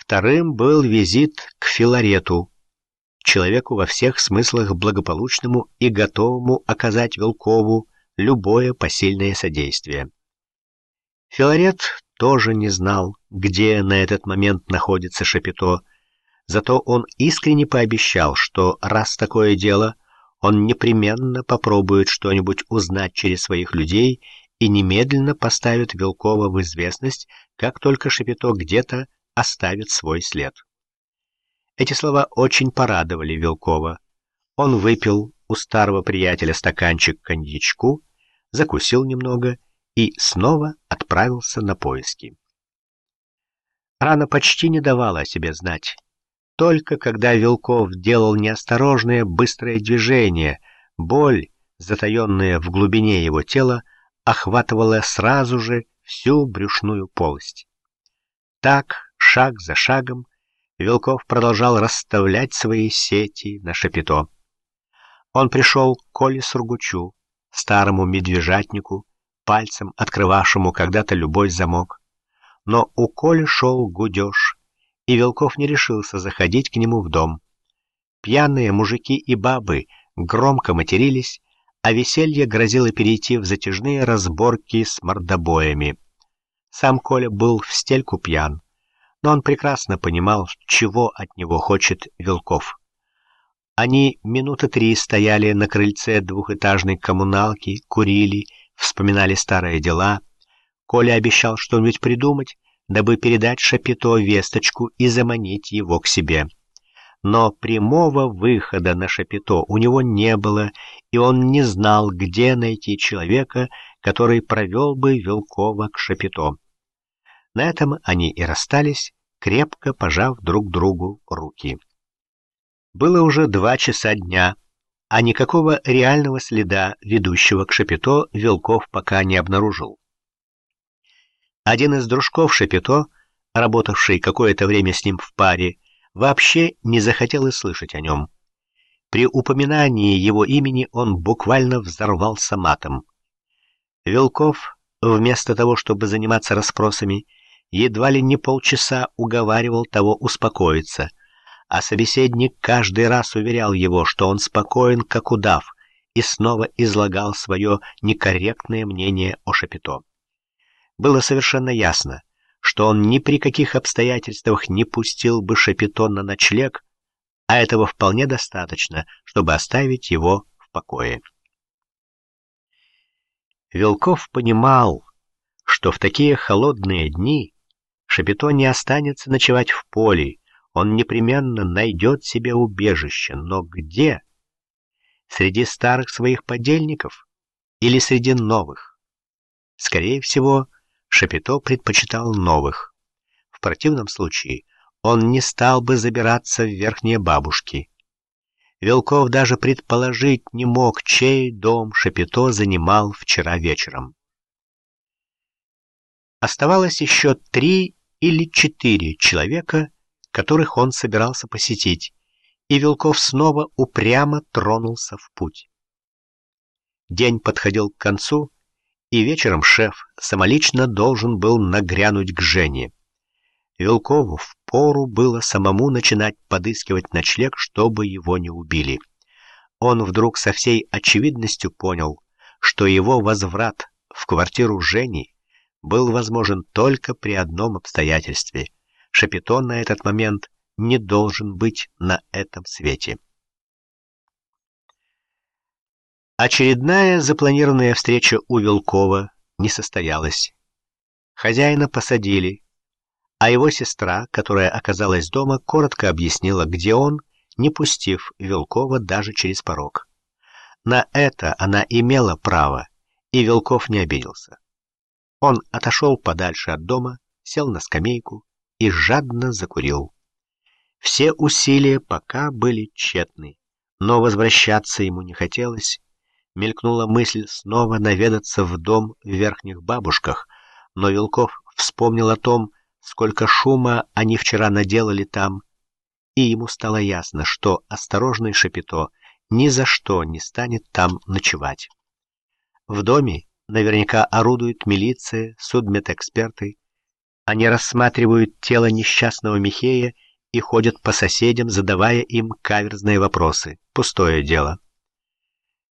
Вторым был визит к Филарету, человеку во всех смыслах благополучному и готовому оказать Вилкову любое посильное содействие. Филарет тоже не знал, где на этот момент находится Шапито, зато он искренне пообещал, что раз такое дело, он непременно попробует что-нибудь узнать через своих людей и немедленно поставит Вилкова в известность, как только Шапито где-то оставит свой след. Эти слова очень порадовали Вилкова. Он выпил у старого приятеля стаканчик коньячку, закусил немного и снова отправился на поиски. Рана почти не давала о себе знать. Только когда Вилков делал неосторожное быстрое движение, боль, затаенная в глубине его тела, охватывала сразу же всю брюшную полость. Так, шаг за шагом, Вилков продолжал расставлять свои сети на Шапито. Он пришел к Коле Сургучу, старому медвежатнику, пальцем открывавшему когда-то любой замок. Но у Коли шел гудеж, и Вилков не решился заходить к нему в дом. Пьяные мужики и бабы громко матерились, а веселье грозило перейти в затяжные разборки с мордобоями. Сам Коля был в стельку пьян, но он прекрасно понимал, чего от него хочет Вилков. Они минуты 3 стояли на крыльце двухэтажной коммуналки, курили, вспоминали старые дела. Коля обещал что-нибудь придумать, дабы передать Шапито весточку и заманить его к себе. Но прямого выхода на Шапито у него не было, и он не знал, где найти человека, который провел бы Вилкова к Шапито. На этом они и расстались, крепко пожав друг другу руки. Было уже 2 часа дня, а никакого реального следа, ведущего к Шапито, Вилков пока не обнаружил. Один из дружков Шапито, работавший какое-то время с ним в паре, вообще не захотел и слышать о нем. При упоминании его имени он буквально взорвался матом. Вилков, вместо того, чтобы заниматься расспросами, едва ли не полчаса уговаривал того успокоиться, а собеседник каждый раз уверял его, что он спокоен, как удав, и снова излагал свое некорректное мнение о Шапито. Было совершенно ясно, что он ни при каких обстоятельствах не пустил бы Шапито на ночлег, а этого вполне достаточно, чтобы оставить его в покое. Вилков понимал, что в такие холодные дни Шапито не останется ночевать в поле, он непременно найдет себе убежище, но где? Среди старых своих подельников или среди новых? Скорее всего, Шапито предпочитал новых. В противном случае он не стал бы забираться в верхние бабушки. Вилков даже предположить не мог, чей дом Шапито занимал вчера вечером. Оставалось еще 3 или 4 человека, которых он собирался посетить, и Вилков снова упрямо тронулся в путь. День подходил к концу, и вечером шеф самолично должен был нагрянуть к Жене. Вилкову впору было самому начинать подыскивать ночлег, чтобы его не убили. Он вдруг со всей очевидностью понял, что его возврат в квартиру Жени был возможен только при одном обстоятельстве. Шапито на этот момент не должен быть на этом свете. Очередная запланированная встреча у Вилкова не состоялась. Хозяина посадили, а его сестра, которая оказалась дома, коротко объяснила, где он, не пустив Вилкова даже через порог. На это она имела право, и Вилков не обиделся. Он отошел подальше от дома, сел на скамейку и жадно закурил. Все усилия пока были тщетны, но возвращаться ему не хотелось. Мелькнула мысль снова наведаться в дом в Верхних Бабушках, но Вилков вспомнил о том, сколько шума они вчера наделали там, и ему стало ясно, что осторожный Шапито ни за что не станет там ночевать. В доме наверняка орудует милиция, судмедэксперты. Они рассматривают тело несчастного Михея и ходят по соседям, задавая им каверзные вопросы. Пустое дело.